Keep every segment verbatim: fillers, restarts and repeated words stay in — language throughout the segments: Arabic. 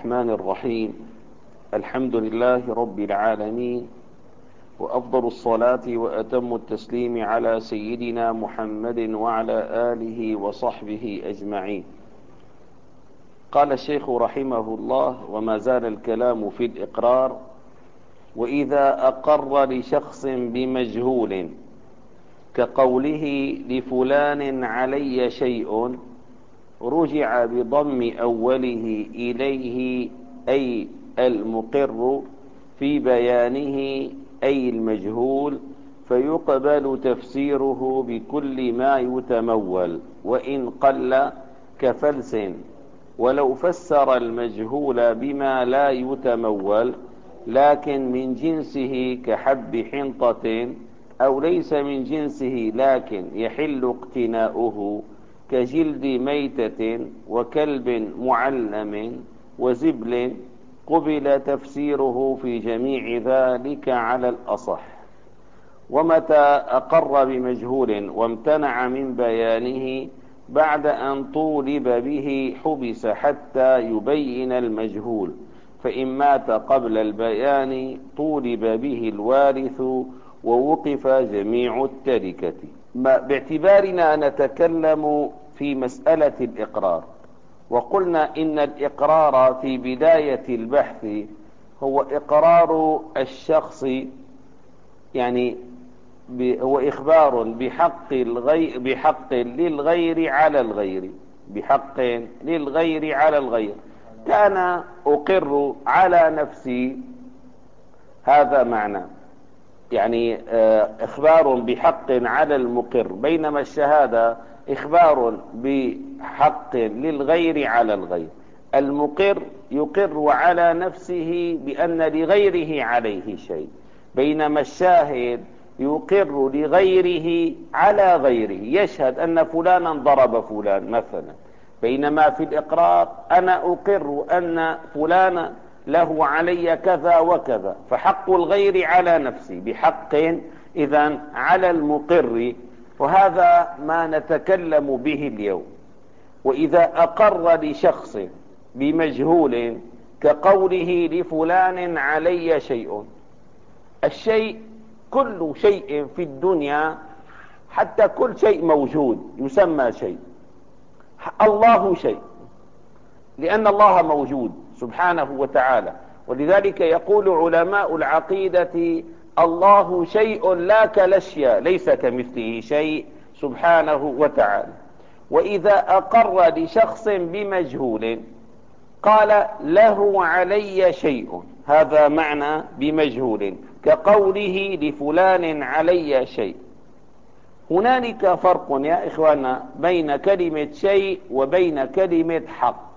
الرحمن الرحيم. الحمد لله رب العالمين، وأفضل الصلاة وأتم التسليم على سيدنا محمد وعلى آله وصحبه أجمعين. قال الشيخ رحمه الله: وما زال الكلام في الإقرار. وإذا أقر لشخص بمجهول كقوله لفلان علي شيء، رجع بضم أوله إليه أي المقر في بيانه أي المجهول، فيقبل تفسيره بكل ما يتمول وإن قل كفلس، ولو فسر المجهول بما لا يتمول لكن من جنسه كحب حنطة، أو ليس من جنسه لكن يحل اقتناؤه كجلد ميتة وكلب معلم وزبل، قبل تفسيره في جميع ذلك على الأصح. ومتى أقر بمجهول وامتنع من بيانه بعد أن طولب به حبس حتى يبين المجهول، فإن مات قبل البيان طولب به الوارث ووقف جميع التركة. باعتبارنا نتكلم في مسألة الإقرار، وقلنا إن الإقرار في بداية البحث هو إقرار الشخص، يعني هو إخبار بحق الغير بحق للغير على الغير بحق للغير على الغير. كان أقر على نفسي، هذا معنى، يعني إخبار بحق على المقر، بينما الشهادة إخبار بحق للغير على الغير. المقر يقر على نفسه بأن لغيره عليه شيء، بينما الشاهد يقر لغيره على غيره، يشهد أن فلانا ضرب فلان مثلا، بينما في الإقرار أنا أقر أن فلانا له علي كذا وكذا، فحق الغير على نفسي بحق إذن على المقر، وهذا ما نتكلم به اليوم. وإذا أقر لشخص بمجهول كقوله لفلان علي شيء، الشيء كل شيء في الدنيا، حتى كل شيء موجود يسمى شيء. الله شيء لأن الله موجود سبحانه وتعالى، ولذلك يقول علماء العقيدة: الله شيء لا كالأشياء، ليس كمثله شيء سبحانه وتعالى. وإذا أقر لشخص بمجهول قال له علي شيء، هذا معنى بمجهول، كقوله لفلان علي شيء. هنالك فرق يا إخوانا بين كلمة شيء وبين كلمة حق.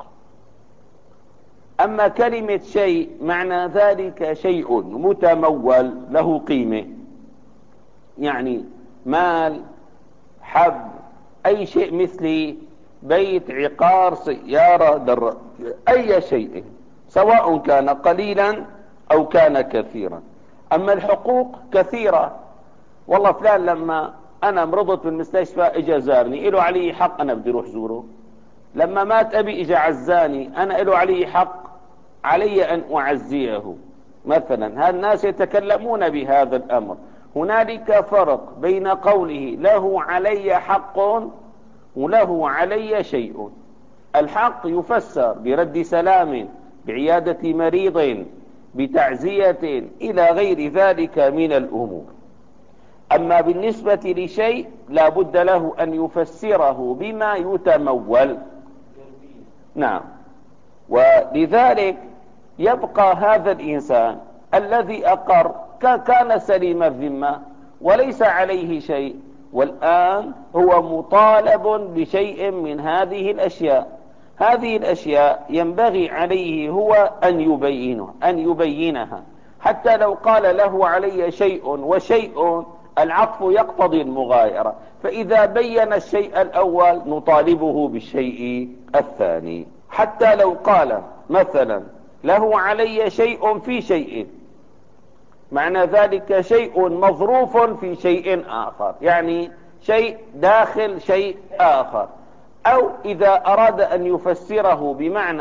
أما كلمة شيء معنى ذلك شيء متمول له قيمة، يعني مال، حب، أي شيء مثل بيت، عقار، سيارة، در، أي شيء سواء كان قليلا أو كان كثيرا. أما الحقوق كثيرة، والله فلان لما أنا مرضت في المستشفى إجا زارني، إله علي حق، أنا بدي روح زوره. لما مات أبي إجا عزاني، أنا إله علي حق، علي أن أعزيه مثلا. هالناس يتكلمون بهذا الأمر. هنالك فرق بين قوله له علي حق وله علي شيء. الحق يفسر برد سلام، بعيادة مريض، بتعزية، إلى غير ذلك من الأمور. أما بالنسبة لشيء لا بد له أن يفسره بما يتمول. نعم. ولذلك يبقى هذا الإنسان الذي أقر كان سليم الذمة وليس عليه شيء، والآن هو مطالب بشيء من هذه الأشياء. هذه الأشياء ينبغي عليه هو أن يبينها أن يبينها حتى لو قال له علي شيء وشيء، العطف يقتضي المغايرة، فإذا بين الشيء الأول نطالبه بالشيء الثاني. حتى لو قال مثلا له علي شيء في شيء، معنى ذلك شيء مظروف في شيء آخر، يعني شيء داخل شيء آخر. أو إذا أراد أن يفسره بمعنى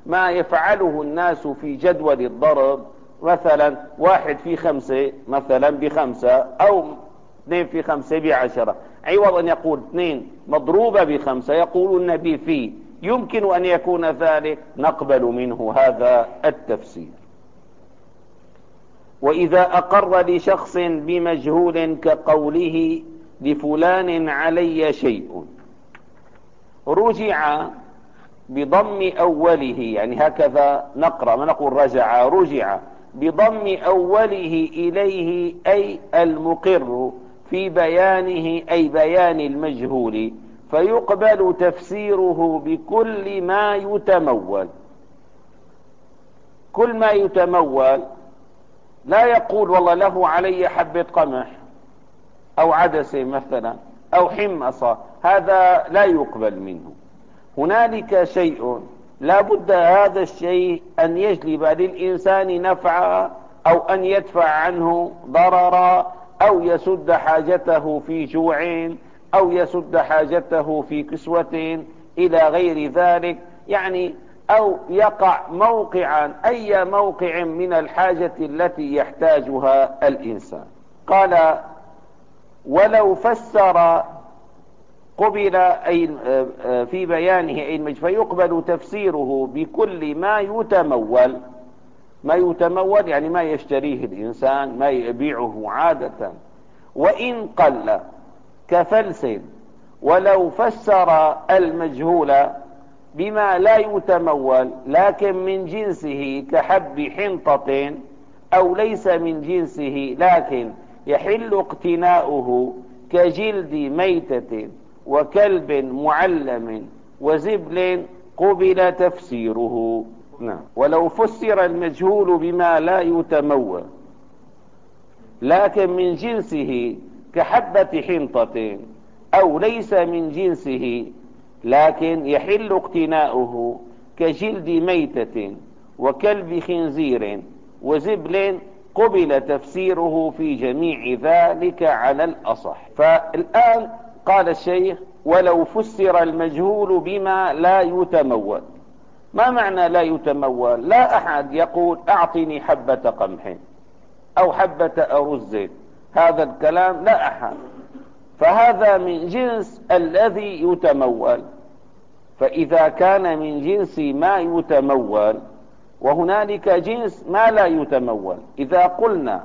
ما يفعله الناس في جدول الضرب، مثلا واحد في خمسة مثلا بخمسة، أو اثنين في خمسة بعشرة، عوض أن يقول اثنين مضروبة بخمسة يقولون بفي، يمكن أن يكون ذلك، نقبل منه هذا التفسير. وإذا أقر لشخص بمجهول كقوله لفلان علي شيء، رجع بضم أوله، يعني هكذا نقرأ، ما نقول رجع، رجع بضم أوله إليه أي المقر في بيانه، أي بيان المجهول، فيقبل تفسيره بكل ما يتمول. كل ما يتمول، لا يقول والله له علي حبة قمح أو عدسة مثلا أو حمصة، هذا لا يقبل منه. هنالك شيء لا بد هذا الشيء أن يجلب للإنسان نفعا، أو أن يدفع عنه ضررا، أو يسد حاجته في جوع، أو يسد حاجته في كسوة إلى غير ذلك، يعني أو يقع موقعا، أي موقع من الحاجة التي يحتاجها الإنسان. قال ولو فسر قبل أي في بيانه أي المجهول، فيقبل تفسيره بكل ما يتمول. ما يتمول يعني ما يشتريه الإنسان، ما يبيعه عادة، وإن قل كفلس. ولو فسر المجهول بما لا يتمول لكن من جنسه كحب حنطة، أو ليس من جنسه لكن يحل اقتناؤه كجلد ميتة وكلب معلم وزبل، قبل تفسيره. نعم. ولو فسر المجهول بما لا يتمول لكن من جنسه كحبة حنطة، أو ليس من جنسه لكن يحل اقتناؤه كجلد ميتة وكلب خنزير وزبل، قبل تفسيره في جميع ذلك على الأصح. فالآن قال الشيخ ولو فسر المجهول بما لا يتمول. ما معنى لا يتمول؟ لا أحد يقول أعطني حبة قمح أو حبة أرز، هذا الكلام لا أحد، فهذا من جنس الذي يتمول. فإذا كان من جنس ما يتمول، وهنالك جنس ما لا يتمول، إذا قلنا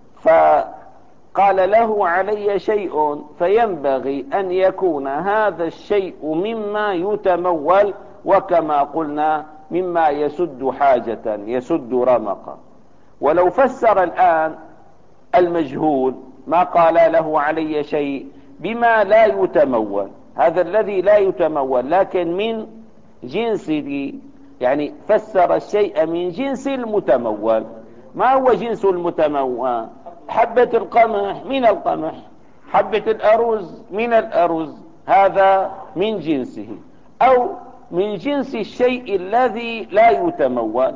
فقال له علي شيء، فينبغي أن يكون هذا الشيء مما يتمول، وكما قلنا مما يسد حاجة، يسد رمقا. ولو فسر الآن المجهول ما قال له علي شيء بما لا يتمول، هذا الذي لا يتمول لكن من جنسه، يعني فسر الشيء من جنس المتمول. ما هو جنس المتمول؟ حبة القمح من القمح، حبة الأرز من الأرز، هذا من جنسه، أو من جنس الشيء الذي لا يتمول.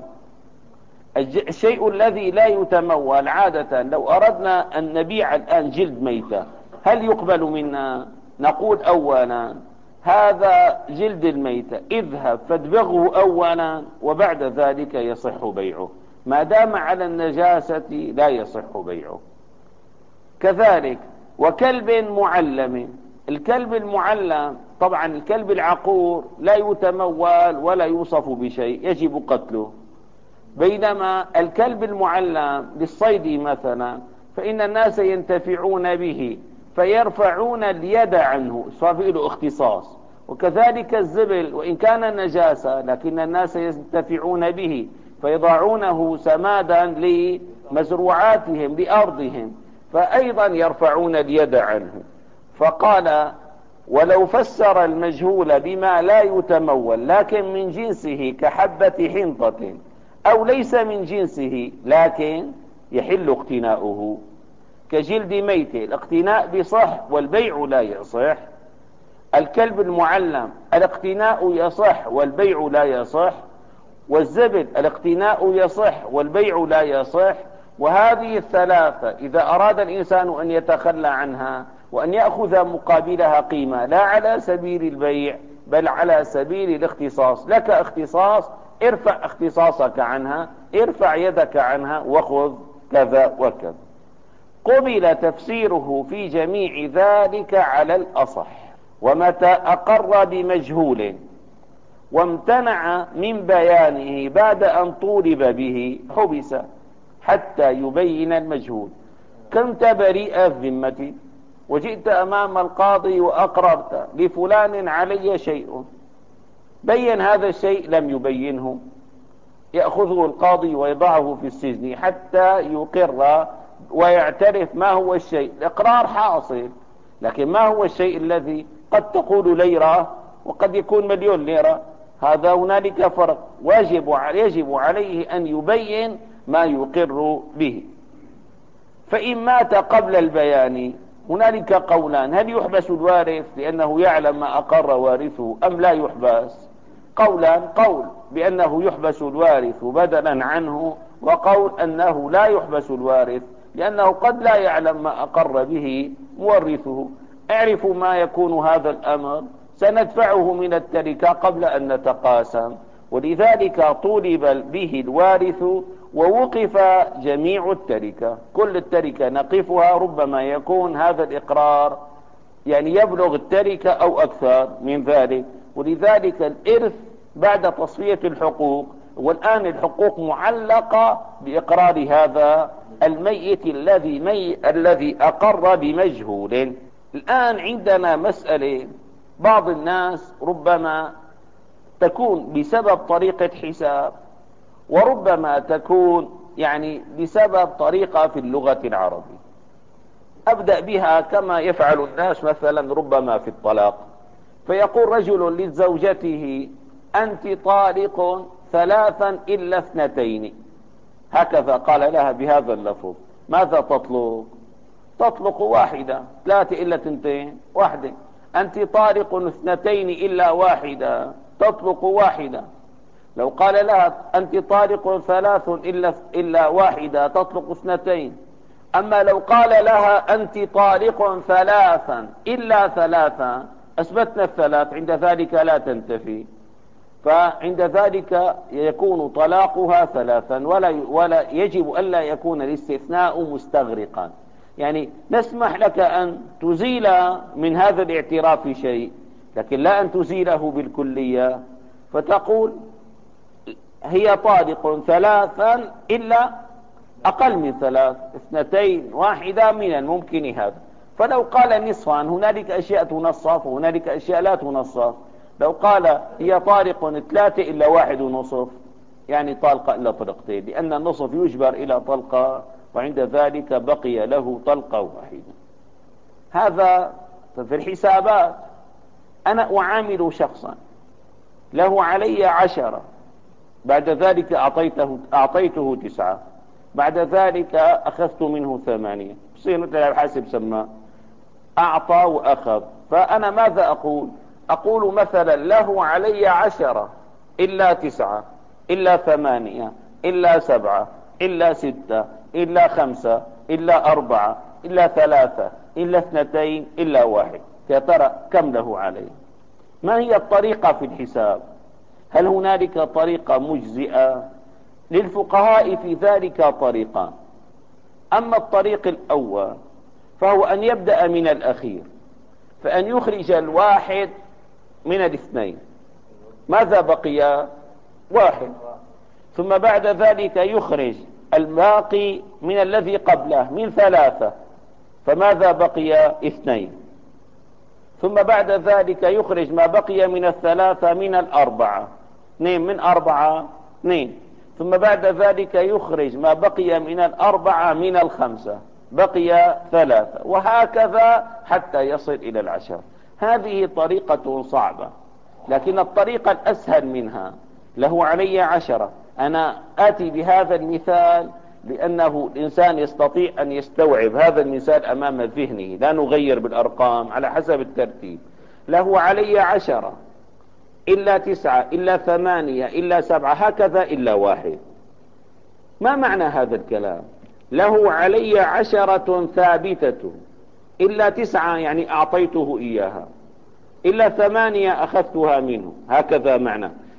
الشيء الذي لا يتمول عادة لو أردنا أن نبيع الآن جلد ميتة، هل يقبل منا؟ نقول أولا هذا جلد الميتة، اذهب فادبغه أولا وبعد ذلك يصح بيعه، ما دام على النجاسة لا يصح بيعه. كذلك وكلب معلم، الكلب المعلم طبعا الكلب العقور لا يتمول ولا يوصف بشيء، يجب قتله، بينما الكلب المعلم للصيد مثلا فإن الناس ينتفعون به فيرفعون اليد عنه، صار له اختصاص. وكذلك الزبل وإن كان نجاسة لكن الناس ينتفعون به فيضعونه سمادا لمزروعاتهم لأرضهم، فأيضا يرفعون اليد عنه. فقال ولو فسر المجهول بما لا يتمول لكن من جنسه كحبة حنطة، أو ليس من جنسه لكن يحل اقتناؤه كجلد ميت، الاقتناء بصح والبيع لا يصح. الكلب المعلم الاقتناء يصح والبيع لا يصح. والزبد الاقتناء يصح والبيع لا يصح. وهذه الثلاثة إذا أراد الإنسان أن يتخلى عنها وأن يأخذ مقابلها قيمة، لا على سبيل البيع بل على سبيل الاختصاص، لك اختصاص ارفع اختصاصك عنها، ارفع يدك عنها وخذ كذا وكذا. قبل تفسيره في جميع ذلك على الأصح. ومتى أقر بمجهول وامتنع من بيانه بعد أن طولب به حبس حتى يبين المجهول. كنت بريء الذمة وجئت أمام القاضي وأقررت لفلان علي شيء، بين هذا الشيء لم يبينه، يأخذه القاضي ويضعه في السجن حتى يقر ويعترف ما هو الشيء. الإقرار حاصل، لكن ما هو الشيء الذي قد تقول ليرة وقد يكون مليون ليرة؟ هذا هنالك فرق. واجب يجب عليه أن يبين ما يقر به. فإن مات قبل البيان هنالك قولان: هل يحبس الوارث لأنه يعلم ما أقر وارثه أم لا يحبس؟ قولان: قول بأنه يحبس الوارث بدلا عنه، وقول أنه لا يحبس الوارث لأنه قد لا يعلم ما أقر به مورثه. اعرفوا ما يكون هذا الأمر، سندفعه من التركة قبل أن نتقاسم. ولذلك طولب به الوارث ووقف جميع التركة، كل التركة نقفها. ربما يكون هذا الإقرار يعني يبلغ التركة أو أكثر من ذلك. ولذلك الإرث بعد تصفية الحقوق، والآن الحقوق معلقة بإقرار هذا الميت الذي مي الذي أقر بمجهول. الآن عندنا مسألة، بعض الناس ربما تكون بسبب طريقة حساب، وربما تكون يعني بسبب طريقة في اللغة العربية. أبدأ بها كما يفعل الناس مثلا ربما في الطلاق، فيقول رجل لزوجته: أنت طالق ثلاثا إلا اثنتين، هكذا قال لها بهذا اللفظ. ماذا تطلق؟ تطلق واحدة. ثلاثة إلا اثنتين، واحدة. أنت طالق اثنتين إلا واحدة، تطلق واحدة. لو قال لها: أنت طالق ثلاث إلا, إلا واحدة، تطلق اثنتين. أما لو قال لها: أنت طالق ثلاثا إلا ثلاثا، أثبتنا الثلاث، عند ذلك لا تنتفي. فعند ذلك يكون طلاقها ثلاثا، ولا, ولا يجب ألا يكون الاستثناء مستغرقا. يعني نسمح لك أن تزيل من هذا الاعتراف شيء، لكن لا أن تزيله بالكلية. فتقول: هي طالق ثلاثا إلا أقل من ثلاث، اثنتين، واحدة، من الممكن هذا. فلو قال نصفا، هنالك أشياء تنصف وهنالك أشياء لا تنصف. لو قال هي طالق ثلاثة إلا واحد ونصف، يعني طلقة إلا طلقتين، لأن النصف يجبر إلى طلقة، وعند ذلك بقي له طلقة واحدة. هذا في الحسابات. أنا أعامل شخصا له علي عشرة، بعد ذلك أعطيته, أعطيته تسعة، بعد ذلك أخذت منه ثمانية، بصير مثل الحاسب سماه أعطى وأخذ. فأنا ماذا أقول؟ أقول مثلا له علي عشرة إلا تسعة إلا ثمانية إلا سبعة إلا ستة إلا خمسة إلا أربعة إلا ثلاثة إلا اثنتين إلا واحد. يا ترى كم له علي؟ ما هي الطريقة في الحساب؟ هل هنالك طريقة مجزئة؟ للفقهاء في ذلك طريقان. أما الطريق الأول فهو أن يبدأ من الأخير، فأن يخرج الواحد من الاثنين، ماذا بقي؟ واحد. ثم بعد ذلك يخرج الباقي من الذي قبله من ثلاثة، فماذا بقي؟ اثنين. ثم بعد ذلك يخرج ما بقي من الثلاثة من الأربعة، اثنين من أربعة، اثنين. ثم بعد ذلك يخرج ما بقي من الأربعة من الخمسة، بقي ثلاثة، وهكذا حتى يصل إلى العشر. هذه طريقة صعبة، لكن الطريقة الأسهل منها له علي عشرة. أنا آتي بهذا المثال لأنه الإنسان يستطيع أن يستوعب هذا المثال أمام ذهنه، لا نغير بالأرقام على حسب الترتيب. له علي عشرة إلا تسعة إلا ثمانية إلا سبعة، هكذا إلا واحد. ما معنى هذا الكلام؟ له علي عشرة ثابتة إلا تسعة يعني أعطيته إياها، إلا ثمانية أخذتها منه، هكذا معنى.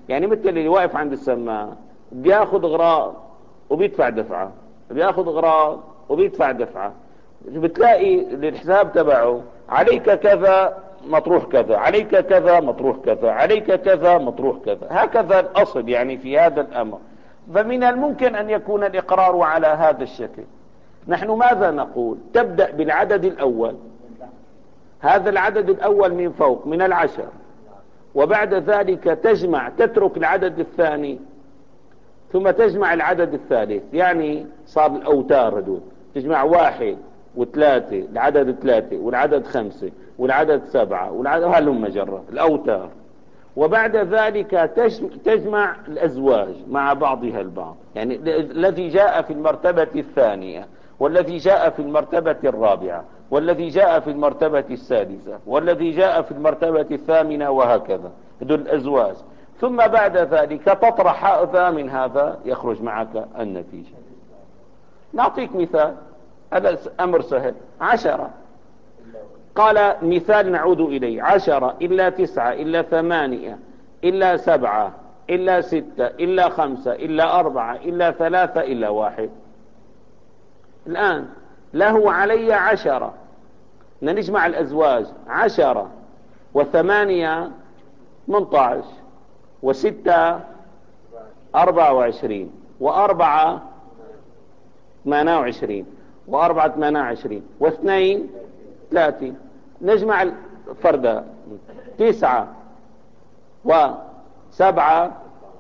يعني مثل اللي واقف عند السماعة بياخد غراض وبيدفع دفعة، بياخد غراض وبيدفع دفعة، بتلاقي الحساب تبعه عليك كذا مطروح كذا، عليك كذا مطروح كذا، عليك كذا مطروح كذا، هكذا الأصل يعني في هذا الأمر. فمن الممكن أن يكون الإقرار على هذا الشكل. نحن ماذا نقول؟ تبدأ بالعدد الأول، هذا العدد الأول من فوق من العشر، وبعد ذلك تجمع، تترك العدد الثاني ثم تجمع العدد الثالث، يعني صار الأوتار هدول، تجمع واحد وثلاثة، العدد ثلاثة والعدد خمسة والعدد سبعة والعدد هلم جرة الأوتار، وبعد ذلك تجمع الأزواج مع بعضها البعض، يعني الذي جاء في المرتبة الثانية والذي جاء في المرتبة الرابعة والذي جاء في المرتبة السادسة والذي جاء في المرتبة الثامنة وهكذا، هذول الأزواج. ثم بعد ذلك تطرح هذا من هذا يخرج معك النتيجة. نعطيك مثال، هذا أمر سهل. عشرة، قال مثال نعود إليه، عشرة إلا تسعة إلا ثمانية إلا سبعة إلا ستة إلا خمسة إلا أربعة إلا ثلاثة إلا واحد. الآن له علي عشرة، نجمع الأزواج، عشرة وثمانية ثمانية عشر وستة أربعة وعشرين وأربعة ثمانية وعشرين وأربعة ثمانية وعشرين واثنين ثلاثين. نجمع الفردة، تسعة وسبعة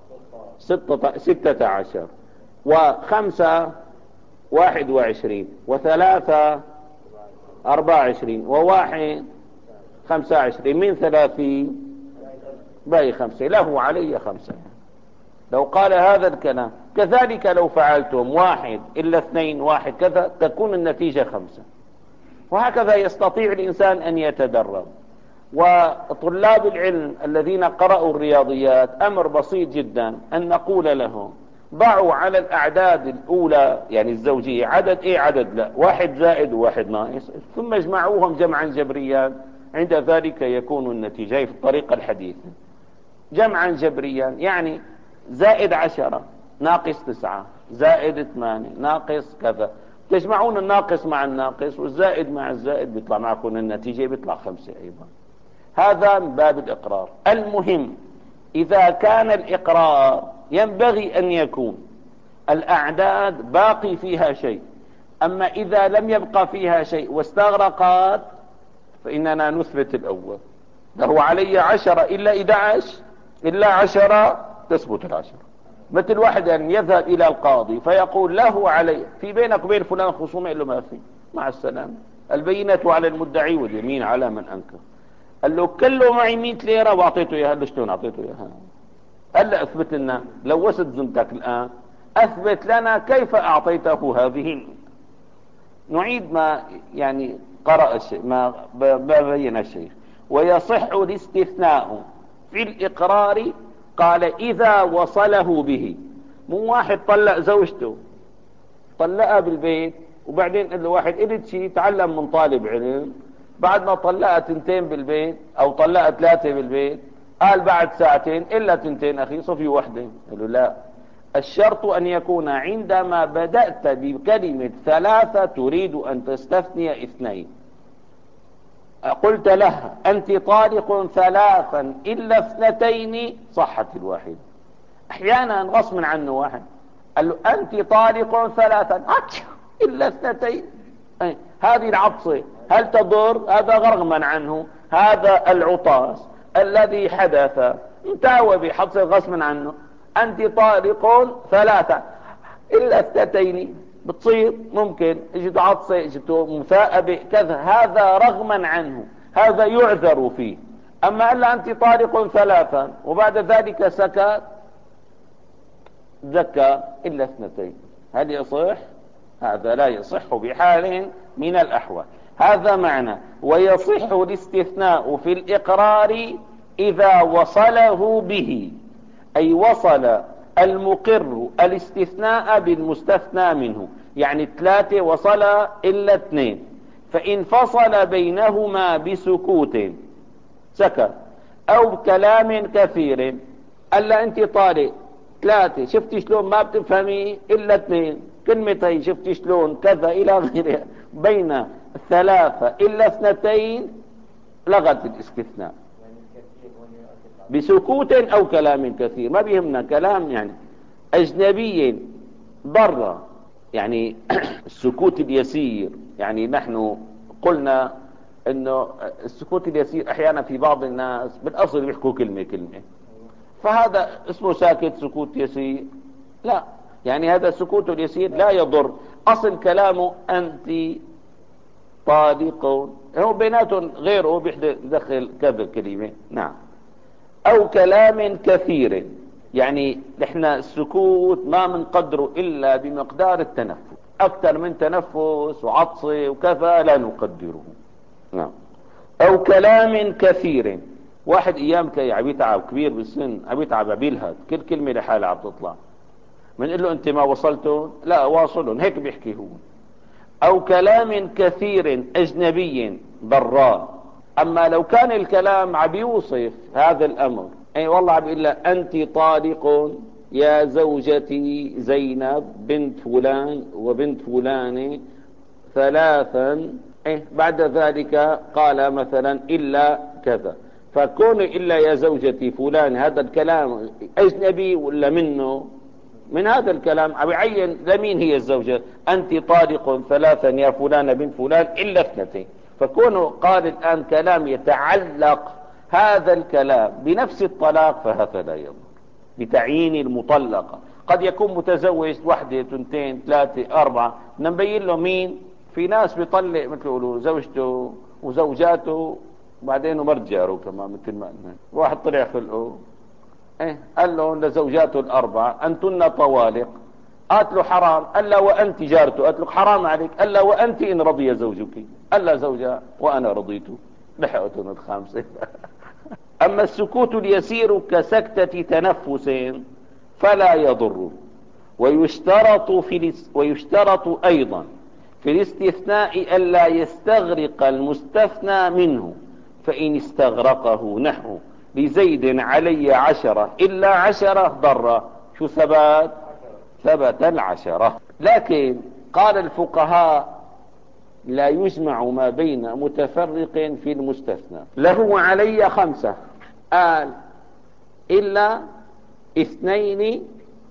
ستة, ستة عشر وخمسة واحد وعشرين وثلاثة أربعة وعشرين وواحد خمسة وعشرين، من ثلاثين باقي خمسة، له علي خمسة. لو قال هذا الكلام كذلك لو فعلتم واحد إلا اثنين واحد كذا تكون النتيجة خمسة. وهكذا يستطيع الإنسان أن يتدرب. وطلاب العلم الذين قرأوا الرياضيات أمر بسيط جدا أن نقول لهم ضعوا على الأعداد الأولى يعني الزوجية عدد إيه عدد لا، واحد زائد وواحد ناقص، ثم اجمعوهم جمعا جبريا، عند ذلك يكون النتيجة في الطريقة الحديثة جمعا جبريا، يعني زائد عشرة ناقص تسعة زائد ثمانية ناقص كذا، تجمعون الناقص مع الناقص والزائد مع الزائد بيطلع معكم النتيجة بيطلع خمسة أيضا. هذا من باب الإقرار. المهم إذا كان الإقرار ينبغي أن يكون الأعداد باقي فيها شيء، أما إذا لم يبقى فيها شيء واستغرقت فإننا نثبت الأول. له علي عشرة إلا إحدى عشر إلا عشرة تثبت العشرة. مثل واحد أن يذهب إلى القاضي فيقول له علي في بينك وبين فلان خصومة، إلا ما في، مع السلامة، البينة على المدعي واليمين على من أنكر. قال له كله معي مئة ليرة واعطيته اياها، قال له شلون اعطيته اياها؟ قال له اثبت لنا، لوست ذمتك الان، اثبت لنا كيف اعطيته هذه. نعيد ما يعني قرأ الشيء ما بين الشيخ. ويصح الاستثناء في الاقرار، قال اذا وصله به. مو واحد طلق زوجته طلقها بالبيت وبعدين قال له واحد قلت شيء تعلم من طالب علم، بعد ما طلقها تنتين بالبيت او طلقها ثلاثة بالبيت، قال بعد ساعتين الا تنتين اخي صفي وحده. قال له لا، الشرط ان يكون عندما بدأت بكلمة ثلاثة تريد ان تستثني اثنين. قلت لها انت طالق ثلاثا الا اثنتين، صحت الواحد. احيانا غصب عنه واحد قال له انت طالق ثلاثا الا اثنتين، هذه العطسة هل تضر؟ هذا رغما عنه، هذا العطاس الذي حدث انتهى بحدث غصبا عنه. انت طالق ثلاثة الا اثنتين، بتصير ممكن اجت عطسة اجت مثاءبة كذا، هذا رغما عنه، هذا يعذر فيه. اما الا انت طالق ثلاثا وبعد ذلك سكت زكى الا اثنتين، هل يصح؟ هذا لا يصح بحال من الأحوال. هذا معنى ويصح الاستثناء في الإقرار إذا وصله به، أي وصل المقر الاستثناء بالمستثنى منه، يعني ثلاثة وصل إلا اثنين، فإن فصل بينهما بسكوت سكت أو كلام كثير قال له انت طالق ثلاثة، شفتي شلون ما بتفهمي الا اثنين، كلمتين شفتي شلون كذا الى غيرها، بين الثلاثة الا اثنتين لغت الاستثناء بسكوت او كلام كثير، ما بيهمنا كلام يعني اجنبي برا، يعني السكوت اليسير. يعني نحن قلنا انه السكوت اليسير احيانا في بعض الناس بالاصل بيحكوا كلمة كلمة، فهذا اسمه ساكت سكوت يسير؟ لا، يعني هذا السكوت اليسير لا يضر. اصل كلامه انت طالق، هو بيناتهم غيره بيدخل كذا كلمة. نعم. او كلام كثير، يعني نحن السكوت ما منقدره الا بمقدار التنفس، اكثر من تنفس وعطسه وكذا لا نقدره. نعم. او كلام كثير، واحد ايام كي عم يتعب كبير بالسن، عم يتعب عم يلهث كل كلمه لحالها عم تطلع، بنقول له انت ما وصلتوا؟ لا واصلهم، هيك بيحكي هو. او كلام كثير اجنبي ضراه. اما لو كان الكلام عم يوصف هذا الامر، اي والله عم يقول لها انت طالق يا زوجتي زينب بنت فلان وبنت فلانة ثلاثا، إيه بعد ذلك قال مثلا إلا كذا، فكون إلا يا زوجتي فلان هذا الكلام أجنبي ولا منه؟ من هذا الكلام عم يعين لمين هي الزوجة. أنت طالق ثلاثا يا فلان بنت فلان إلا اثنتين، فكونه قال الآن كلام يتعلق هذا الكلام بنفس الطلاق فهذا لا يضر بتعيين المطلقة. قد يكون متزوج وحدة اثنتين ثلاثة أربعة، نبين له مين. في ناس بيطلق مثل يقولوا زوجته وزوجاته وبعدين مرجعه كمان مثل ما قلنا. واحد طلع خلقه ايه قال له لزوجاته الأربعة أنتن طوالق، قالت له حرام، قال له وأنت جارته، قالت له حرام عليك، قال له وأنت إن رضي زوجك، قال له زوجها وأنا رضيت، لحقتهم الخامسة. أما السكوت اليسير كسكتة تنفس فلا يضر. ويشترط في ويشترط أيضا في الاستثناء ألا يستغرق المستثنى منه، فإن استغرقه نحو لزيد علي عشرة إلا عشرة ضر، شو ثبت؟ ثبت العشرة. لكن قال الفقهاء لا يجمع ما بين متفرق في المستثنى. له علي خمسة، قال إلا اثنين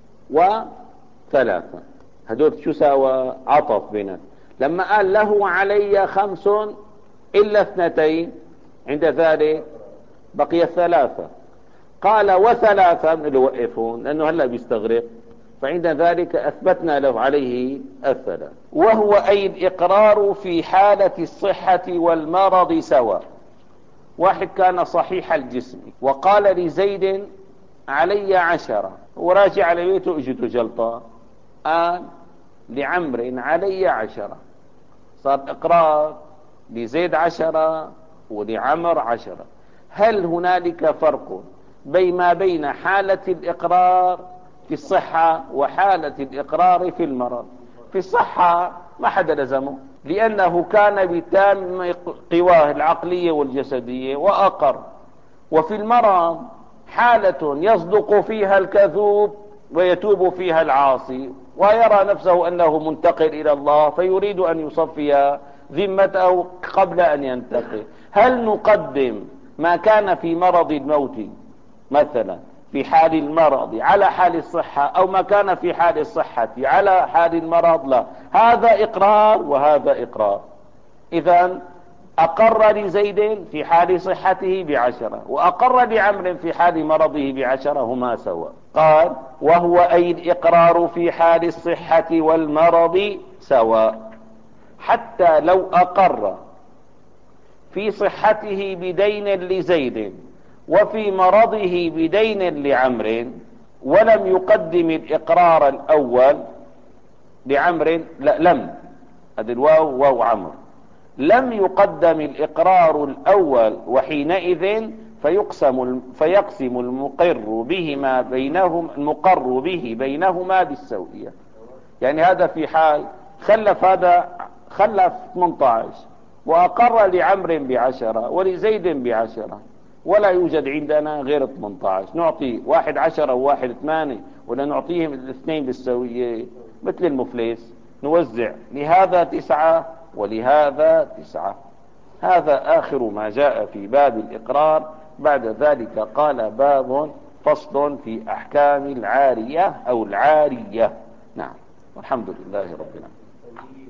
وثلاثة، هدول شو ساوى؟ عطف بينات. لما قال له علي خمس إلا اثنتين، عند ذلك بقي ثلاثة. قال وثلاثة، من اللي وقفون لأنه هلأ بيستغرق، فعند ذلك أثبتنا له عليه الثلاث. وهو أي الإقرار في حالة الصحة والمرض سواء. واحد كان صحيح الجسم وقال لزيد علي عشرة، وراجع على بيته اجته جلطة، قال لعمر علي عشرة، صار إقرار لزيد عشرة ولعمر عشرة. هل هنالك فرق بين ما بين حالة الإقرار في الصحة وحالة الإقرار في المرض؟ في الصحة ما حدا لزمه لأنه كان بتام قواه العقلية والجسدية وأقر. وفي المرض حالة يصدق فيها الكذوب ويتوب فيها العاصي ويرى نفسه أنه منتقل إلى الله فيريد أن يصفي ذمته قبل أن ينتقل. هل نقدم ما كان في مرض الموت مثلا في حال المرض على حال الصحة، أو ما كان في حال الصحة على حال المرض؟ لا، هذا إقرار وهذا إقرار. إذن أقر لزيد في حال صحته بعشرة وأقر لعمر في حال مرضه بعشرة، هما سواء. قال وهو أي الإقرار في حال الصحة والمرض سواء، حتى لو أقر في صحته بدين لزيد وفي مرضه بدين لعمر ولم يقدم الإقرار الأول لعمر، لا لم، هذا الواو واو عمر، لم يقدم الإقرار الأول، وحينئذ فيقسم فيقسم المقر بهما بينهم المقر به بينهما بالسوية. يعني هذا في حال خلف، هذا خلف ثمانية عشر وأقر لعمر بعشرة ولزيد بعشرة، ولا يوجد عندنا غير ثمانية عشر. نعطي واحد عشر أو واحد ثمانية، ولا نعطيهم الاثنين بالسوية مثل المفلس، نوزع لهذا تسعة ولهذا تسعة. هذا آخر ما جاء في باب الإقرار. بعد ذلك قال باب فصل في أحكام العارية أو العارية. نعم، والحمد لله رب العالمين.